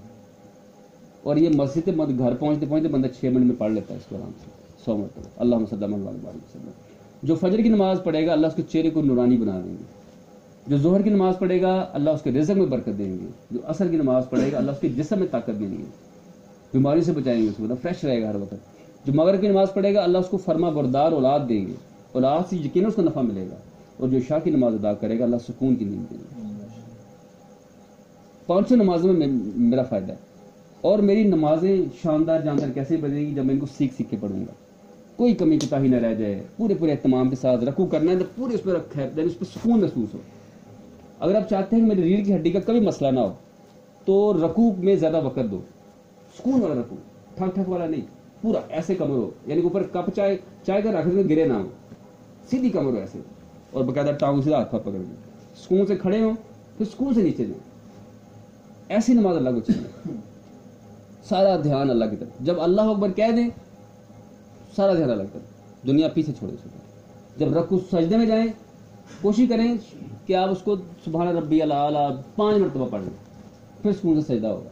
اور یہ مسجد سے گھر پہنچتے پہنچتے بندہ چھ منٹ میں پڑھ لیتا ہے اس کو آرام سے سو مرتبہ. اللہم صلی اللہ علیہ وسلم. جو فجر کی نماز پڑھے گا اللہ اس کے چہرے کو نورانی بنا دیں گے. جو ظہر کی نماز پڑھے گا اللہ اس کے رزق میں برکت دیں گے. جو عصر کی نماز پڑھے گا اللہ اس کے جسم میں طاقت دیں گے, بیماری سے بچائیں گے, اس کو فریش رہے گا ہر وقت. جو مغرب کی نماز پڑھے گا اللہ اس کو فرما بردار اولاد دیں گے, اولاد سے یقیناً اس کو نفع ملے گا. اور جو عشاء کی نماز ادا کرے گا اللہ سکون کی نیند دے گا. پانچ سو نمازوں میں میرا فائدہ ہے. اور میری نمازیں شاندار جاندار کیسے بجیں گی؟ جب میں ان کو سیکھ سیکھ کے پڑھوں گا, کوئی کمی کوتاہی نہ رہ جائے, پورے پورے اہتمام کے ساتھ رکوع کرنا ہے تو پورے اس پہ رکھا ہے, اس پہ سکون محسوس ہو. اگر آپ چاہتے ہیں کہ میری ریڑھ کی ہڈی کا کبھی مسئلہ نہ ہو تو رکوع میں زیادہ وقت دو, سکون والا رکوع, ٹھک ٹھک والا نہیں, پورا ایسے کمر ہو, یعنی اوپر کپ چائے چائے کا رکھ دیں گرے نہ ہو, سیدھی کمر ہو ایسے, اور باقاعدہ ٹانگوں سے ہاتھ پکڑ کے سکون سے کھڑے ہوں, پھر سکون سے نیچے جائیں. ایسی نماز اللہ کو چاہیے, سارا دھیان اللہ کی طرف. جب اللہ اکبر کہہ دیں سارا دھیان اللہ کی طرف, دنیا پیچھے چھوڑے سکے. جب رکوع سجدے میں جائیں کوشش کریں کہ آپ اس کو سبحان ربی الاعلیٰ پانچ مرتبہ پڑھ لیں, پھر سکون سے سجدہ ہوگا.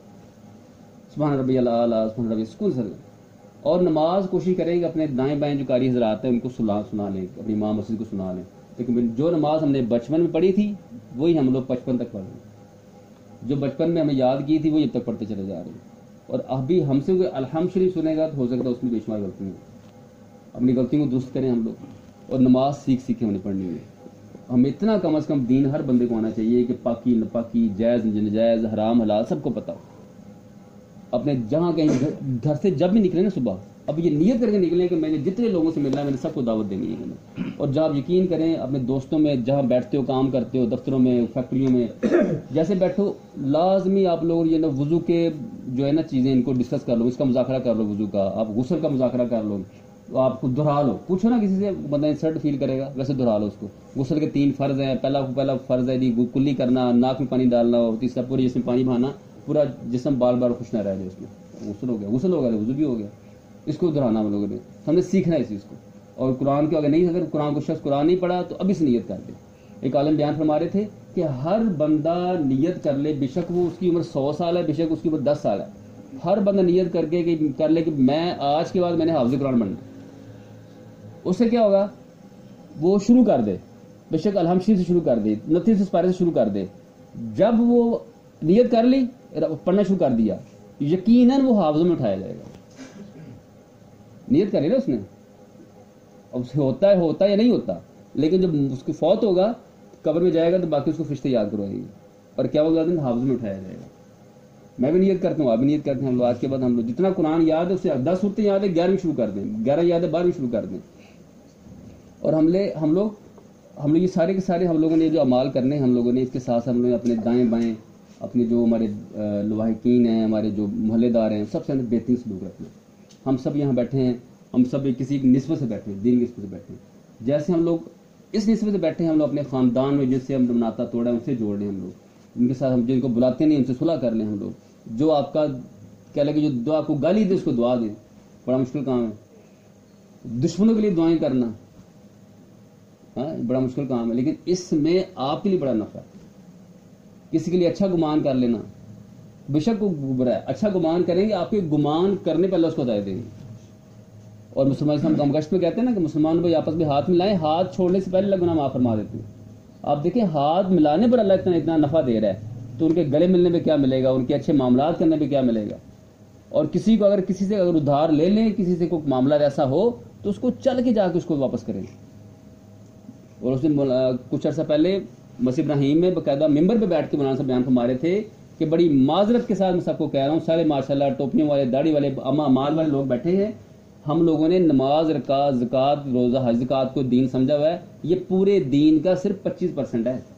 سبحان ربی الاعلیٰ سبحان ربی سکون سے. اور نماز کوشش کریں کہ اپنے دائیں بائیں جو قاری حضرات ہیں ان کو سنا سنا لیں, اپنی امام مسجد کو سنا لیں. لیکن جو نماز ہم نے بچپن میں پڑھی تھی وہی ہم لوگ پچپن تک پڑھ رہے ہیں, جو بچپن میں ہمیں یاد کی تھی وہ اب تک پڑھتے چلے جا رہے ہیں. اور اب بھی ہم سے کوئی الحمد شریف سنے گا تو ہو سکتا ہے اس میں بے شمار غلطی ہو. اپنی غلطیوں کو درست کریں ہم لوگ, اور نماز سیکھ سیکھ کے ہمیں پڑھنی ہے. ہمیں اتنا کم از کم دین ہر بندے کو آنا چاہیے کہ پاکی نپاکی جائز ناجائز حرام حلال سب کو پتہ ہو. اپنے جہاں کہیں گھر سے جب بھی نکلیں نا صبح, اب یہ نیت کر کے نکلیں کہ میں نے جتنے لوگوں سے ملنا ہے میں نے سب کو دعوت دینی ہے. اور جب آپ یقین کریں اپنے دوستوں میں جہاں بیٹھتے ہو, کام کرتے ہو, دفتروں میں, فیکٹریوں میں, جیسے بیٹھو لازمی آپ لوگ یہ نا وضو کے جو ہے نا چیزیں ان کو ڈسکس کر لو, اس کا مذاکرہ کر لو, وضو کا, آپ غسل کا مذاکرہ کر لو, آپ کو دہرا لو, پوچھو نا کسی سے, بندہ انسلٹ فیل کرے گا, ویسے دہرا لو اس کو. غسل کے تین فرض ہیں, پہلا پہلا فرض ہے جی کلی کرنا, ناک میں پانی ڈالنا, اور تیسرا پورے جسم پانی بہانا, پورا جسم بار بار خوش نہ رہ جائے اس میں. غسل ہو گیا, غسل ہو گیا, وضو بھی ہو گیا. اس کو دہرانا ہم لوگوں نے, ہم نے سیکھنا ہے اس چیز کو. اور قرآن کے اگر نہیں, اگر قرآن کو شخص قرآن نہیں پڑھا تو ابھی سے نیت کر دے. ایک عالم بیان فرما رہے تھے کہ ہر بندہ نیت کر لے, بے شک وہ اس کی عمر سو سال ہے, بے شک اس کی عمر دس سال ہے, ہر بندہ نیت کر کے کہ کر لے کہ میں آج کے بعد میں نے حافظ قرآن بننا. اس سے کیا ہوگا, وہ شروع کر دے, بے شک الحمد شریف سے شروع کر دے, انتیس سپارے سے شروع کر دے. جب وہ نیت کر لی, پڑھنا شروع کر دیا, یقیناً وہ حافظوں میں اٹھایا جائے گا. نیت کری نا اس نے, اب ہوتا ہے ہوتا ہے یا نہیں ہوتا, لیکن جب اس کی فوت ہوگا قبر میں جائے گا تو باقی اس کو فرشتے یاد کروائیں گے, اور کیا ہوگا حافظ میں اٹھایا جائے گا. میں بھی نیت کرتا ہوں, آپ بھی نیت کرتے ہیں. ہم لوگ آج کے بعد ہم لوگ جتنا قرآن یاد ہے اس سے دس صورتیں یاد ہے, گیارہویں شروع کر دیں, گیارہ یاد ہے بارہویں شروع کر دیں. اور ہم لے ہم لوگ ہم لوگ یہ سارے کے سارے ہم لوگوں نے جو اعمال کرنے ہیں ہم لوگوں نے, اس کے ساتھ ہم لوگ اپنے دائیں بائیں اپنے جو ہمارے لواحقین ہیں, ہمارے جو محلے دار ہیں, سب سے بہترین سلوک رکھنا. ہم سب یہاں بیٹھے ہیں, ہم سب کسی نسبت سے بیٹھے ہیں, دین کی نسبت سے بیٹھے ہیں. جیسے ہم لوگ اس نسبت سے بیٹھے ہیں, ہم لوگ اپنے خاندان میں جن سے ہم لوگ ناتا توڑا ہے ان سے جوڑ لیں, ہم لوگ ان کے ساتھ ہم جن کو بلاتے نہیں ان سے صلح کر لیں. ہم لوگ جو آپ کا کہہ لیں کہ جو دعا کو گالی دے اس کو دعا دیں, بڑا مشکل کام ہے. دشمنوں کے لیے دعائیں کرنا ہاں بڑا مشکل کام ہے, لیکن اس میں آپ کے لیے بڑا نفع ہے. کسی کے لیے اچھا گمان کر لینا, بے شک وہ برا ہے, اچھا گمان کریں گے, آپ کے گمان کرنے پہ اللہ اس کو ہدایت دیں گے. اور مسلمان ہم گشت میں کہتے ہیں نا کہ مسلمان بھائی آپس میں ہاتھ ملائیں, ہاتھ چھوڑنے سے پہلے اللہ گناہ معاف فرما دیتے ہیں. آپ دیکھیں ہاتھ ملانے پر اللہ اتنا اتنا نفع دے رہا ہے, تو ان کے گلے ملنے میں کیا ملے گا, ان کے اچھے معاملات کرنے میں کیا ملے گا. اور کسی کو اگر کسی سے اگر ادھار لے لیں, کسی سے کوئی معاملہ ایسا ہو تو اس کو چل کے جا کے اس کو واپس کریں. اور اس دن کچھ عرصہ پہلے مسجد ابراہیم میں باقاعدہ ممبر پہ بیٹھ کے مولانا صاحب بیان فرما رہے تھے کہ بڑی معذرت کے ساتھ میں سب کو کہہ رہا ہوں, سارے ماشاءاللہ ٹوپیوں والے داڑھی والے مال والے لوگ بیٹھے ہیں, ہم لوگوں نے نماز رکعت زکوٰۃ روزہ حج زکوٰۃ کو دین سمجھا ہوا ہے. یہ پورے دین کا صرف پچیس پرسینٹ ہے,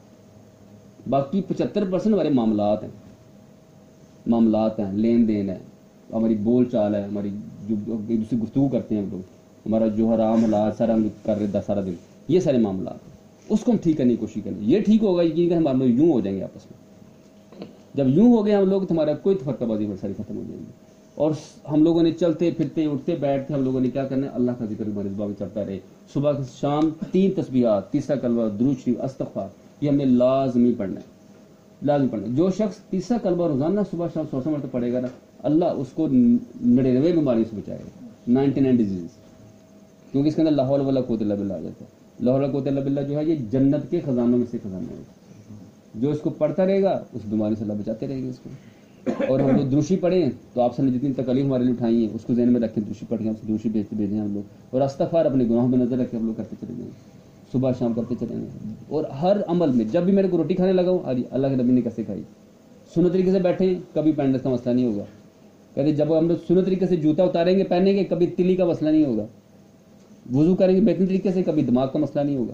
باقی پچہتر پرسینٹ ہمارے معاملات ہیں معاملات ہیں لین دین ہے, ہماری بول چال ہے, ہماری جو ایک دوسری گفتگو کرتے ہیں ہم لوگ, ہمارا جو حرام حلال سارا ہم کر رہے سارا دن, یہ سارے معاملات ہیں. اس کو ہم ٹھیک کرنے کی کوشش کریں, یہ ٹھیک ہوگا یقین کہ ہمارے لوگ یوں ہو جائیں گے آپس میں. جب یوں ہو گئے ہم لوگ تو ہمارا کوئی فرقہ بازی ساری ختم ہو جائیں گی. اور ہم لوگوں نے چلتے پھرتے اٹھتے بیٹھتے ہم لوگوں نے کیا کرنا ہے, اللہ کا ذکر ہمارے زبان میں چلتا رہے. صبح شام تین تسبیحات, تیسرا کلمہ, درود شریف, استغفار, یہ ہم نے لازمی پڑھنا ہے, لازمی پڑھنا ہے. جو شخص تیسرا کلمہ روزانہ صبح شام سو سو مرتبہ پڑھے گا نا, اللہ اس کو نڑینوے بیماری سے بچائے گا, نائنٹی نائن ڈیزیز, کیونکہ اس کے اندر لا حول ولا قوت الا باللہ آ جاتا ہے. لا حول ولا قوت الا باللہ جو ہے یہ جنت کے خزانوں میں سے خزانہ ہے. جو اس کو پڑھتا رہے گا اس بیماری سے اللہ بچاتے رہے گا اس کو. اور ہم لوگ دروشی پڑھیں تو آپ سے نے جتنی تکلیف ہمارے لیے اٹھائی ہیں اس کو ذہن میں رکھیں, دروشی پڑھ کے ہم سے دروشی بھیجتے بھیجیں ہم لوگ, اور استغفار اپنے گناہوں میں نظر رکھ کے ہم لوگ کرتے چلے جائیں. صبح شام کرتے چلیں. اور ہر عمل میں جب بھی میرے کو روٹی کھانے لگا ہوں ارے اللہ کے نبی نے کیسے کھائی, سنت طریقے سے بیٹھیں کبھی پینڈس کا مسئلہ نہیں ہوگا. کہتے جب ہم لوگ سنت طریقے سے جوتا اتاریں گے پہنیں گے کبھی تلی کا مسئلہ نہیں ہوگا. وضو کریں گے بہترین طریقے سے کبھی دماغ کا مسئلہ نہیں ہوگا.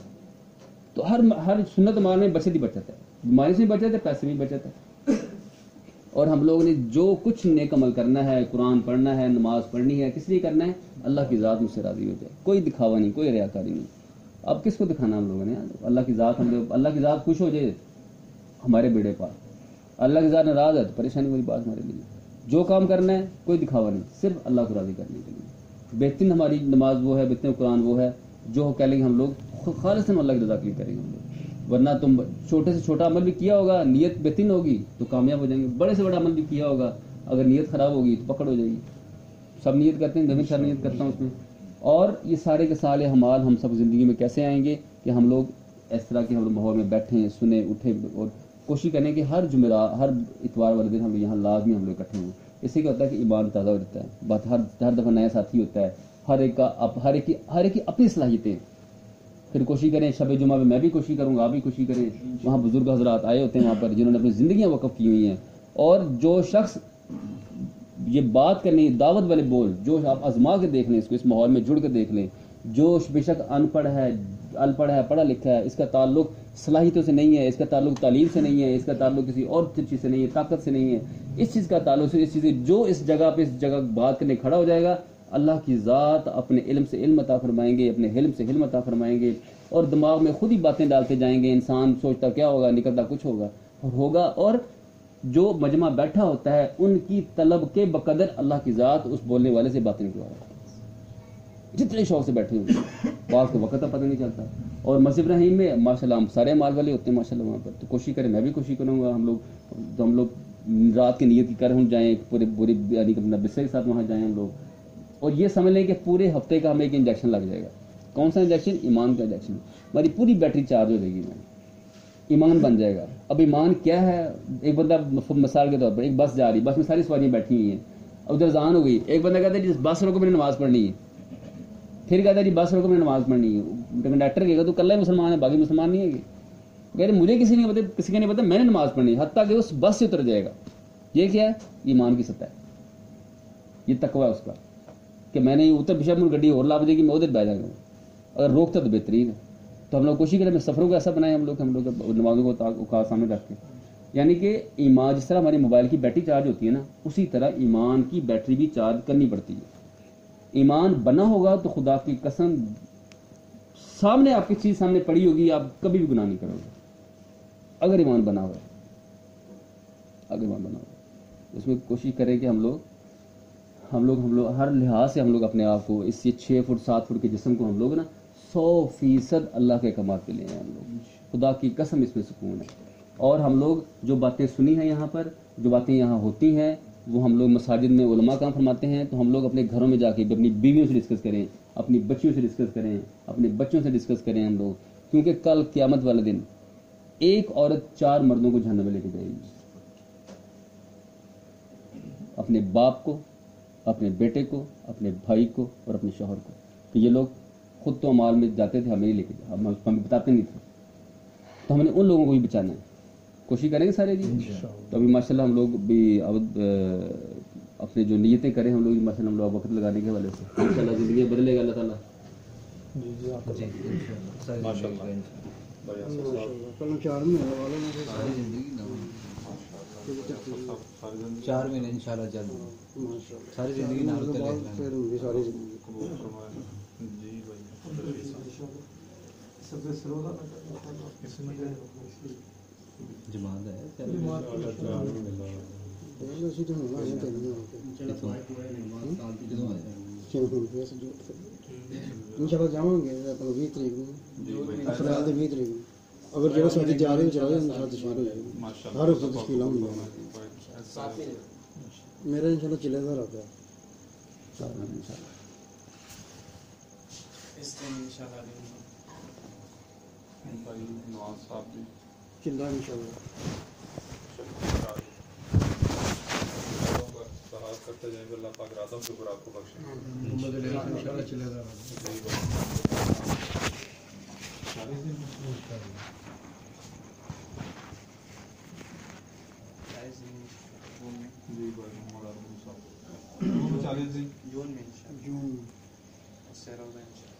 تو ہر ہر سنت مال میں بچت ہی بچت ہے, بیماری سے بھی بچت ہے, پیسے بھی بچت ہے. اور ہم لوگوں نے جو کچھ نیک عمل کرنا ہے, قرآن پڑھنا ہے, نماز پڑھنی ہے, کس لیے کرنا ہے؟ اللہ کی ذات مجھ سے راضی ہو جائے. کوئی دکھاوا نہیں, کوئی ریاکاری نہیں. اب کس کو دکھانا ہم لوگوں نے؟ اللہ کی ذات ہم لوگ اللہ کی ذات خوش ہو جائے ہمارے بیڑے پاس, اللہ کی ذات ناراض ہے تو پریشانی والی بات ہمارے لیے. جو کام کرنا ہے کوئی دکھاوا نہیں, صرف اللہ کو راضی کرنے کے لیے. بہترین ہماری نماز وہ ہے, بہترین قرآن وہ ہے جو کہہ لیں گے ہم لوگ خالصاً اللہ کی رضا کے لیے کریں گے ہم لوگ. ورنہ تم چھوٹے سے چھوٹا عمل بھی کیا ہوگا, نیت بہترین ہوگی تو کامیاب ہو جائیں گے. بڑے سے بڑا عمل بھی کیا ہوگا, اگر نیت خراب ہوگی تو پکڑ ہو جائے گی. سب نیت کرتے ہیں, میں بھی سب نیت کرتا ہوں اس میں. اور یہ سارے کے سارے اعمال ہم سب زندگی میں کیسے آئیں گے کہ ہم لوگ اس طرح کے ہم لوگ ماحول میں بیٹھیں, سنیں, اٹھیں اور کوشش کریں کہ ہر جمعرات ہر اتوار والے دن ہم لوگ یہاں لازمی ہم لوگ اکٹھے ہوں. اس سے کیا ہوتا ہے کہ ایمان تازہ ہو جاتا ہے. بات ہر ہر دفعہ نیا ساتھی ہوتا ہے, ہر ایک کا ہر ایک کی ہر ایک کی اپنی صلاحیتیں. پھر کوشش کریں شب جمعہ میں میں بھی کوشش کروں گا, آپ بھی کوشش کریں. وہاں بزرگ حضرات آئے ہوتے ہیں وہاں پر جنہوں نے اپنی زندگیاں وقف کی ہوئی ہیں. اور جو شخص یہ بات کرنی دعوت والے بول جو آپ آزما کے دیکھ لیں, اس کو اس ماحول میں جڑ کے دیکھ لیں. جو بے شک ان پڑھ ہے ان پڑھ ہے پڑھا لکھا ہے, اس کا تعلق صلاحیتوں سے نہیں ہے, اس کا تعلق تعلیم سے نہیں ہے, اس کا تعلق کسی اور چیز سے نہیں ہے, طاقت سے نہیں ہے. اس چیز کا تعلق سے اس چیز سے جو اس جگہ پہ اس جگہ بات کرنے کھڑا ہو جائے گا, اللہ کی ذات اپنے علم سے علم عطا فرمائیں گے, اپنے علم سے علم عطا فرمائیں گے. اور دماغ میں خود ہی باتیں ڈالتے جائیں گے. انسان سوچتا کیا ہوگا, نکلتا کچھ ہوگا اور ہوگا. اور جو مجمع بیٹھا ہوتا ہے ان کی طلب کے بقدر اللہ کی ذات اس بولنے والے سے باتیں نکلوا رہا ہے. جتنے شوق سے بیٹھے ہوئے بعض کو وقت کا پتہ نہیں چلتا. اور مسجد رحیم میں ماشاء اللہ ہم سارے مال والے ہوتے ہیں ماشاء اللہ وہاں پر. تو کوشش کریں, میں بھی کوشش کروں گا, ہم لوگ تو ہم لوگ رات کی نیت کی کر ہم جائیں, پورے پوری یعنی اپنا بستر کے ساتھ وہاں جائیں ہم لوگ. اور یہ سمجھ لیں کہ پورے ہفتے کا ہمیں ایک انجیکشن لگ جائے گا. کون سا انجیکشن؟ ایمان کا انجیکشن. ہماری پوری بیٹری چارج ہو جائے گی, ایمان بن جائے گا. اب ایمان کیا ہے؟ ایک بندہ مثال کے طور پر ایک بس جا رہی, بس میں ساری سواریاں بیٹھی ہوئی ہیں, ادھر اذان ہو گئی, ایک بندہ کہتا ہے جس بس روکو میں نے نماز پڑھنی ہے, پھر کہتا ہے جی بس روکو میں نے نماز پڑھنی ہے. کنڈکٹر کہے گا تو کل ہی مسلمان ہے, باقی مسلمان نہیں ہے. کہ کہہ رہے مجھے کسی نے پتا, کسی کا نہیں پتا, میں نے نماز پڑھنی ہے, حتیٰ کہ اس بس سے اتر جائے گا. یہ کیا ہے؟ ایمان کی سطح ہے, یہ تقویٰ ہے اس کا کہ میں نے اتر پچھا مجھے گڈی اور لا بجے گی, میں ادھر بہ جائیں گا. اگر روکتا تو بہترین ہے. تو ہم لوگ کوشش کریں سفروں کو ایسا بنائیں ہم لوگ ہم لوگ نمازوں کو سامنے رکھ کے. یعنی کہ ایمان جس طرح ہماری موبائل کی بیٹری چارج ہوتی ہے نا, اسی طرح ایمان کی بیٹری بھی چارج کرنی پڑتی ہے. ایمان بنا ہوگا تو خدا کی قسم سامنے آپ کی چیز سامنے پڑی ہوگی, آپ کبھی بھی گناہ نہیں کرو گے اگر ایمان بنا ہوا ہے. اگر ایمان بنا ہوا ہے اس میں کوشش کریں کہ ہم لوگ ہم لوگ ہم لوگ ہر لحاظ سے ہم لوگ اپنے آپ کو اس چھ فٹ سات فٹ کے جسم کو ہم لوگ نا سو فیصد اللہ کے کمال پہ لے ہیں. ہم لوگ خدا کی قسم اس میں سکون ہے. اور ہم لوگ جو باتیں سنی ہیں یہاں پر, جو باتیں یہاں ہوتی ہیں, وہ ہم لوگ مساجد میں علماء کام فرماتے ہیں, تو ہم لوگ اپنے گھروں میں جا کے اپنی بیویوں سے ڈسکس کریں, اپنی بچیوں سے ڈسکس کریں, اپنے بچوں سے ڈسکس کریں ہم لوگ. کیونکہ کل قیامت والے دن ایک عورت چار مردوں کو جہنم میں لے کے جائے گی. اپنے باپ کو, اپنے بیٹے کو, اپنے بھائی کو اور اپنے شوہر کو. کہ یہ لوگ خود تو امال میں جاتے تھے, ہمیں نہیں لے کے جا, ہمیں بتاتے نہیں تھے, تو ہم نے ان لوگوں کو بھی بچانا ہے. کوشش کریں گے سارے جی. تو ابھی ماشاء اللہ ہم لوگ بھی اپنے جو نیتیں کریں ہم لوگ ماشاء اللہ ہم لوگ وقت لگانے کے حوالے سے ماشاء اللہ زندگی بدلے گا اللہ تعالیٰ. چار مہینے ان شاء اللہ جلد ساری زندگی جماعت ہے ان شاء اللہ جاؤں گے بیس تاریخ اپریل بیس تاریخ اگر جگہ سمجھ جا رہے ہو چلا جائے ان شاء اللہ تشہیر ہو جائے گی. ہر وقت تشکیل ہوں گی میرا ان شاء اللہ چلے گا رہتا ہے چل رہا ہے ان شاء اللہ. کرتے جائیں گے اللہ پاک راتوں کے اوپر آپ کو بخشے. ان شاء اللہ چلے گا. चालीस दिन जी भाई मोहम्मद अरबी साहब चालीस दिन जून में इंशाल्लाह जून उससे रोज़ा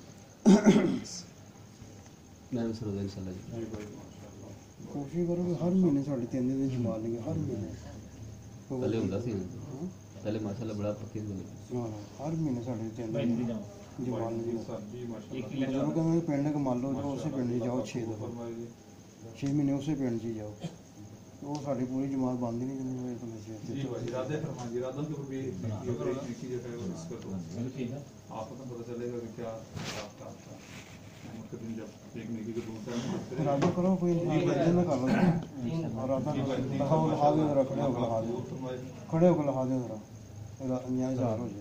मैं भी सरोजा इंशाल्लाह जी। जी भाई माशाल्लाह ਕੋਸ਼ਿਸ਼ ਕਰੋ ਕਿ ਹਰ ਮਹੀਨੇ ਸਾਡੇ ਤਿੰਨ ਦਿਨ ਦੀ ਜਮਾਤ ਲਗੇ ਹਰ ਮਹੀਨੇ पहले ਹੁੰਦਾ ਸੀ पहले माशाल्लाह बड़ा पक्के थे ਹਾਂ ਹਰ ਮਹੀਨੇ ਸਾਡੇ ਤਿੰਨ ਦਿਨ ਦੀ ਜਮਾਤ ਲਗੇ साहब जी माशाल्लाह ਜਦੋਂ ਕਹਿੰਦੇ ਪਿੰਡ ਕ ਮੰਨ ਲਓ ਜੋ ਉਸੇ ਪਿੰਡ 'ਚ ਜਾਓ ਛੇ ਦਫਾ फरमाइए ਛੇ ਮਹੀਨੇ ਉਸੇ ਪਿੰਡ 'ਚ ਹੀ ਜਾਓ ਉਹ ਸਾਡੀ ਪੂਰੀ ਜਮਾਤ ਬੰਦ ਹੀ ਨਹੀਂ ਜਿੰਨੀ ਵਜੇ ਤੋਂ जी ਨਸ਼ੇ भाई इरादे फरमाइए इरादों के ऊपर भी एक की जगह है और इसका तो आपको तो पता चलेगा कि क्या आपका आपका मतलब दिन जब एक नेकी को दूसरा में करते हैं ਇਰਾਦਾ ਕਰੋ ਕੋਈ ਇਰਾਦਾ ਨਾ ਕਰ ਲਓ ਇਰਾਦਾ ਲਹਾਓ ਲਹਾ ਦੇ ਜ਼ਰਾ ਖੜੇ ਹੋ ਕੇ ਲਹਾ ਦਿਓ ਖੜੇ ਹੋ ਕੇ ਲਹਾ ਦਿਓ ਜ਼ਰਾ ਇਹਦਾ ਨਿਆਂ ਜ਼ਾਹਰ ਹੋ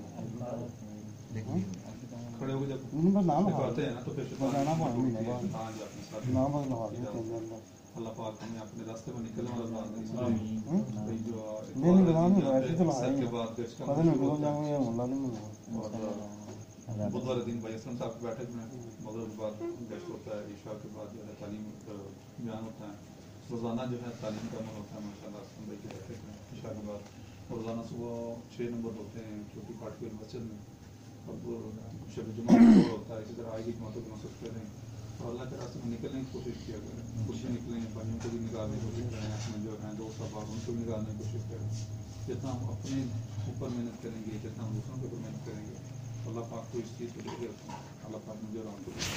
ਜਾਏ खड़े होकर जब ਨਹੀਂ ਬਸ ਨਾਮ ਲਹਾ दिखाते हैं ना तो फिर बताना पड़ा महीने बाद हाँ जी अपने साथ ਨਾਮ ਬਸ ਲਹਾ ਦਿਓ ਤਿੰਨ ਦਿਨ ਦਾ अल्लाह पाक हमें अपने रास्ते में निकलने वाला बात नहीं ਹੂੰ? भाई जो नहीं नहीं बता नहीं ऐसे तो सर के लहाएंगे बाद गश्त का पता नहीं कब जाऊंगा या मुल्ला नहीं मिलूंगा और बुधवार दिन भाई असलम साहब की बैठक में मगरिब के बाद गश्त होता है ईशा के बाद जो है तालीम बयान होता है रोज़ाना जो है तालीम का अमल होता है माशाल्लाह असलम भाई की बैठक में ईशा के बाद रोज़ाना सुबह छः नंबर होते हैं छोटी पार्टी वाली मस्जिद में और शब जुमा का होता है इसी तरह आएगी जमातों की मसद करें और अल्लाह के रास्ते में निकलने की कोशिश किया करें खुद भी निकलें भाइयों को भी निकालने की कोशिश करें अपने जो हैं दोस्त अहबाब उनको भी निकालने की कोशिश करें जितना हम अपने ऊपर मेहनत करेंगे जितना हम दूसरों के ऊपर मेहनत करेंगे अल्लाह पाक को इस चीज़ को देखे अल्लाह पाक मुझे और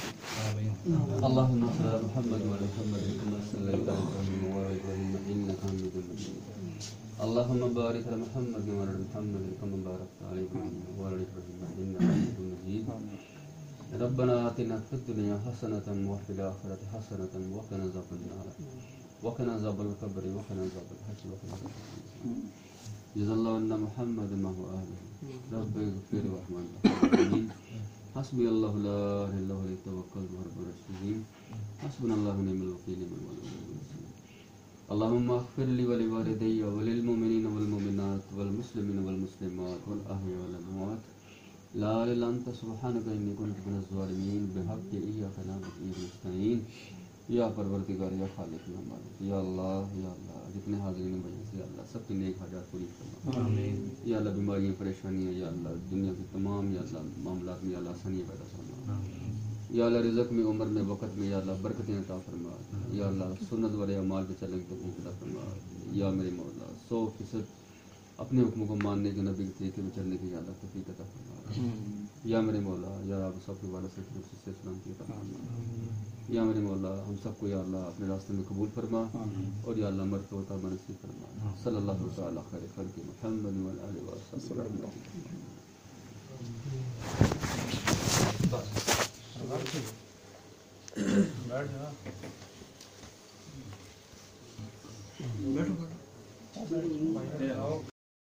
आपको اللهم صل على محمد وعلى محمد كما صليت على ابراهيم وعلى ابراهيم انك حميد مجيد اللهم بارك على محمد وعلى محمد كما باركت على ابراهيم وعلى ابراهيم انك حميد مجيد ربنا آتنا في الدنيا حسنة وفي الآخرة حسنة وقنا عذاب النار وقنا عذاب القبر وقنا عذاب الحشر وقنا عذاب النار جزا الله أن محمد ما هو أهله رب اغفر وارحم آمين حسبي الله لا إله إلا هو عليه توكلت وهو رب العرش العظيم حسبنا الله ونعم الوكيل نعم الوكيل اللهم اغفر لي ولوالدي وللمؤمنين والمؤمنات والمسلمين والمسلمات والأحياء والأموات لا إله إلا أنت سبحانك إني كنت من الظالمين بحق إياك نعبد وإياك نستعين یا پروردگار یا خالق یا مالک یا اللہ یا اللہ جتنے حاضرین بھائی سے اللہ سب کی نیک حاجات پوری فرما یا اللہ بیماریاں پریشانیاں یا اللہ دنیا کی تمام یا اللہ معاملات میں یا اللہ آسانیاں پیدا فرما یا اللہ رزق میں عمر میں وقت میں یا اللہ برکتیں عطا فرما یا اللہ سنت والے اعمال پہ چلنے کی توفیق عطا فرما یا میرے مولا سو فیصد اپنے حکموں کو ماننے کے نبی کے طریقے میں چلنے کی یا اللہ توفیق عطا فرما یا میرے مولا یا آپ سب کے والد سے سے سلامتی عطا فرما یا میرے مولا ہم سب کو یا اللہ اپنے راستے میں قبول فرما اور یا اللہ مرد ہوتا نصیب فرما صلی اللہ تعالی خیر خلق محمد وعلی آلہ وصحبہ بیٹھو بیٹھو